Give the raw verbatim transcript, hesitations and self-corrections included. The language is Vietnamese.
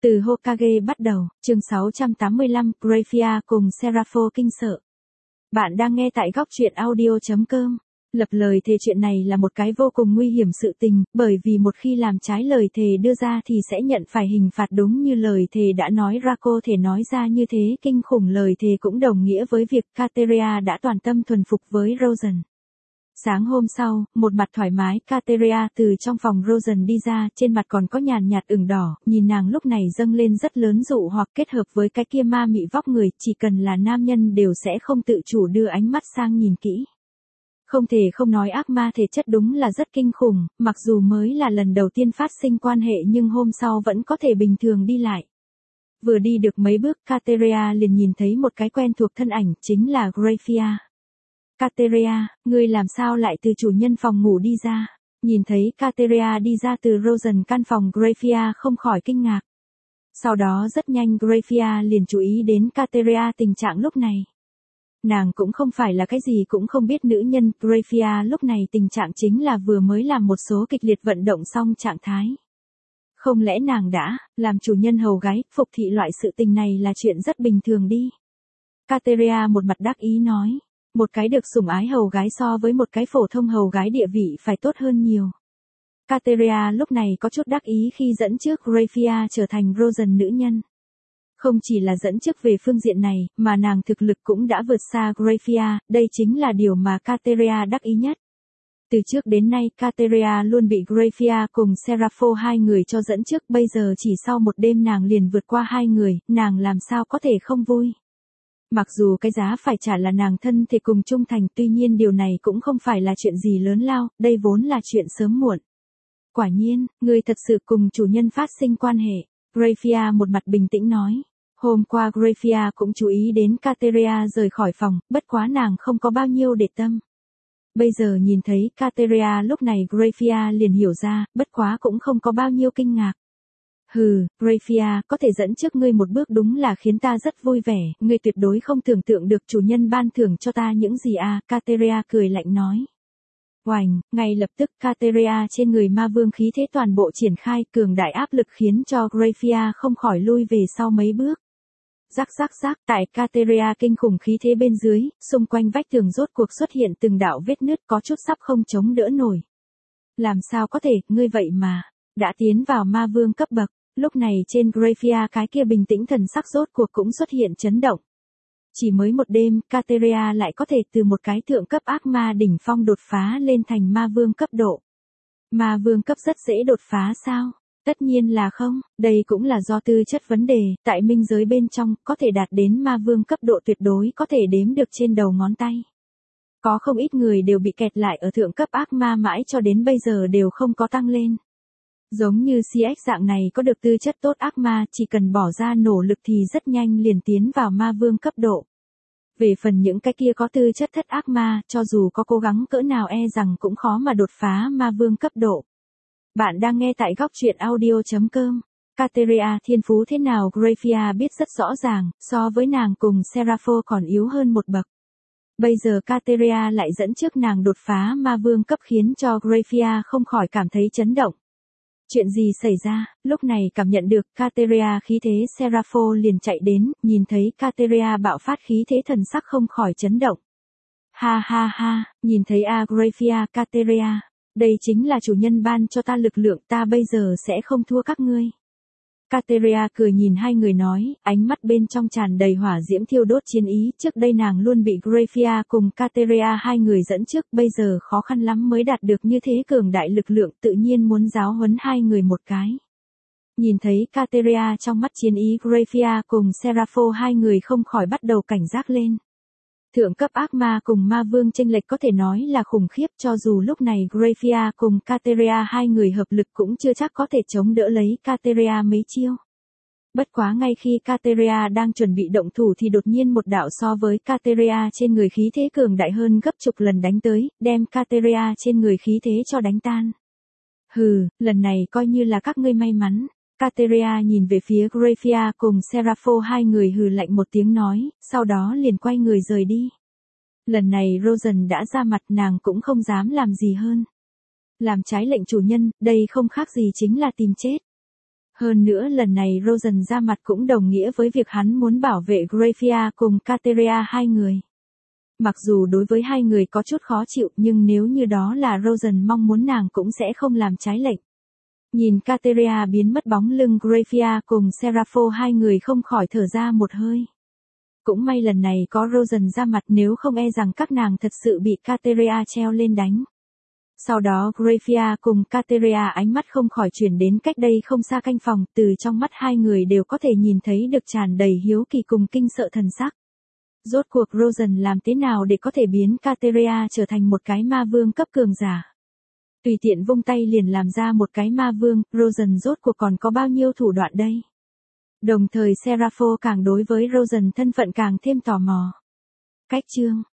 Từ Hokage bắt đầu, chương sáu trăm tám mươi lăm, Graphia cùng Serapho kinh sợ. Bạn đang nghe tại góc truyện audio chấm com. Lập lời thề chuyện này là một cái vô cùng nguy hiểm sự tình, bởi vì một khi làm trái lời thề đưa ra thì sẽ nhận phải hình phạt đúng như lời thề đã nói ra. Cô thể nói ra như thế kinh khủng, lời thề cũng đồng nghĩa với việc Kateria đã toàn tâm thuần phục với Rosen. Sáng hôm sau, một mặt thoải mái, Kateria từ trong phòng Rosen đi ra, trên mặt còn có nhàn nhạt ửng đỏ, nhìn nàng lúc này dâng lên rất lớn dụ hoặc kết hợp với cái kia ma mị vóc người, chỉ cần là nam nhân đều sẽ không tự chủ đưa ánh mắt sang nhìn kỹ. Không thể không nói ác ma thể chất đúng là rất kinh khủng, mặc dù mới là lần đầu tiên phát sinh quan hệ nhưng hôm sau vẫn có thể bình thường đi lại. Vừa đi được mấy bước, Kateria liền nhìn thấy một cái quen thuộc thân ảnh, chính là Graphia. Kateria, ngươi làm sao lại từ chủ nhân phòng ngủ đi ra? Nhìn thấy Kateria đi ra từ Rosen căn phòng, Graphia không khỏi kinh ngạc. Sau đó rất nhanh Graphia liền chú ý đến Kateria tình trạng lúc này. Nàng cũng không phải là cái gì cũng không biết nữ nhân, Graphia lúc này tình trạng chính là vừa mới làm một số kịch liệt vận động xong trạng thái. Không lẽ nàng đã làm chủ nhân hầu gái, phục thị loại sự tình này là chuyện rất bình thường đi. Kateria một mặt đắc ý nói. Một cái được sủng ái hầu gái so với một cái phổ thông hầu gái địa vị phải tốt hơn nhiều. Kateria lúc này có chút đắc ý khi dẫn trước Graphia trở thành Rosen nữ nhân. Không chỉ là dẫn trước về phương diện này, mà nàng thực lực cũng đã vượt xa Graphia, đây chính là điều mà Kateria đắc ý nhất. Từ trước đến nay, Kateria luôn bị Graphia cùng Serapho hai người cho dẫn trước, bây giờ chỉ sau một đêm nàng liền vượt qua hai người, nàng làm sao có thể không vui. Mặc dù cái giá phải trả là nàng thân thể cùng trung thành, tuy nhiên điều này cũng không phải là chuyện gì lớn lao, đây vốn là chuyện sớm muộn. Quả nhiên, ngươi thật sự cùng chủ nhân phát sinh quan hệ. Graphia một mặt bình tĩnh nói. Hôm qua Graphia cũng chú ý đến Kateria rời khỏi phòng, bất quá nàng không có bao nhiêu để tâm. Bây giờ nhìn thấy Kateria lúc này Graphia liền hiểu ra, bất quá cũng không có bao nhiêu kinh ngạc. Hừ, Graphia, có thể dẫn trước ngươi một bước đúng là khiến ta rất vui vẻ, ngươi tuyệt đối không tưởng tượng được chủ nhân ban thưởng cho ta những gì à, Kateria cười lạnh nói. Oành, ngay lập tức Kateria trên người ma vương khí thế toàn bộ triển khai, cường đại áp lực khiến cho Graphia không khỏi lui về sau mấy bước. Rắc rắc rắc, tại Kateria kinh khủng khí thế bên dưới, xung quanh vách tường rốt cuộc xuất hiện từng đạo vết nứt có chút sắp không chống đỡ nổi. Làm sao có thể, ngươi vậy mà đã tiến vào ma vương cấp bậc. Lúc này trên Graphia cái kia bình tĩnh thần sắc rốt cuộc cũng xuất hiện chấn động. Chỉ mới một đêm, Kateria lại có thể từ một cái thượng cấp ác ma đỉnh phong đột phá lên thành ma vương cấp độ. Ma vương cấp rất dễ đột phá sao? Tất nhiên là không, đây cũng là do tư chất vấn đề, tại minh giới bên trong, có thể đạt đến ma vương cấp độ tuyệt đối có thể đếm được trên đầu ngón tay. Có không ít người đều bị kẹt lại ở thượng cấp ác ma mãi cho đến bây giờ đều không có tăng lên. Giống như xê ích dạng này có được tư chất tốt ác ma, chỉ cần bỏ ra nỗ lực thì rất nhanh liền tiến vào ma vương cấp độ. Về phần những cái kia có tư chất thất ác ma, cho dù có cố gắng cỡ nào e rằng cũng khó mà đột phá ma vương cấp độ. Bạn đang nghe tại góc truyện audio chấm com. Kateria thiên phú thế nào Graphia biết rất rõ ràng, so với nàng cùng Serapho còn yếu hơn một bậc. Bây giờ Kateria lại dẫn trước nàng đột phá ma vương cấp khiến cho Graphia không khỏi cảm thấy chấn động. Chuyện gì xảy ra? Lúc này cảm nhận được Kateria khí thế, Serapho liền chạy đến, nhìn thấy Kateria bạo phát khí thế thần sắc không khỏi chấn động. Ha ha ha, nhìn thấy a Graphia, Kateria, đây chính là chủ nhân ban cho ta lực lượng, ta bây giờ sẽ không thua các ngươi. Kateria cười nhìn hai người nói, ánh mắt bên trong tràn đầy hỏa diễm thiêu đốt chiến ý, trước đây nàng luôn bị Graphia cùng Kateria hai người dẫn trước, bây giờ khó khăn lắm mới đạt được như thế cường đại lực lượng, tự nhiên muốn giáo huấn hai người một cái. Nhìn thấy Kateria trong mắt chiến ý, Graphia cùng Serapho hai người không khỏi bắt đầu cảnh giác lên. Thượng cấp ác ma cùng ma vương chênh lệch có thể nói là khủng khiếp, cho dù lúc này Graphia cùng Kateria hai người hợp lực cũng chưa chắc có thể chống đỡ lấy Kateria mấy chiêu. Bất quá ngay khi Kateria đang chuẩn bị động thủ thì đột nhiên một đạo so với Kateria trên người khí thế cường đại hơn gấp chục lần đánh tới, đem Kateria trên người khí thế cho đánh tan. Hừ, lần này coi như là các ngươi may mắn. Kateria nhìn về phía Graphia cùng Serapho hai người hừ lạnh một tiếng nói, sau đó liền quay người rời đi. Lần này Rosen đã ra mặt, nàng cũng không dám làm gì hơn. Làm trái lệnh chủ nhân, đây không khác gì chính là tìm chết. Hơn nữa lần này Rosen ra mặt cũng đồng nghĩa với việc hắn muốn bảo vệ Grafia cùng Kateria hai người. Mặc dù đối với hai người có chút khó chịu nhưng nếu như đó là Rosen mong muốn nàng cũng sẽ không làm trái lệnh. Nhìn Kateria biến mất bóng lưng Grafia cùng Serapho hai người không khỏi thở ra một hơi. Cũng may lần này có Rosen ra mặt nếu không e rằng các nàng thật sự bị Kateria treo lên đánh. Sau đó Grafia cùng Kateria ánh mắt không khỏi chuyển đến cách đây không xa canh phòng, từ trong mắt hai người đều có thể nhìn thấy được tràn đầy hiếu kỳ cùng kinh sợ thần sắc. Rốt cuộc Rosen làm thế nào để có thể biến Kateria trở thành một cái ma vương cấp cường giả? Tùy tiện vung tay liền làm ra một cái ma vương, Rosen rốt cuộc còn có bao nhiêu thủ đoạn đây? Đồng thời Serapho càng đối với Rosen thân phận càng thêm tò mò. Cách chương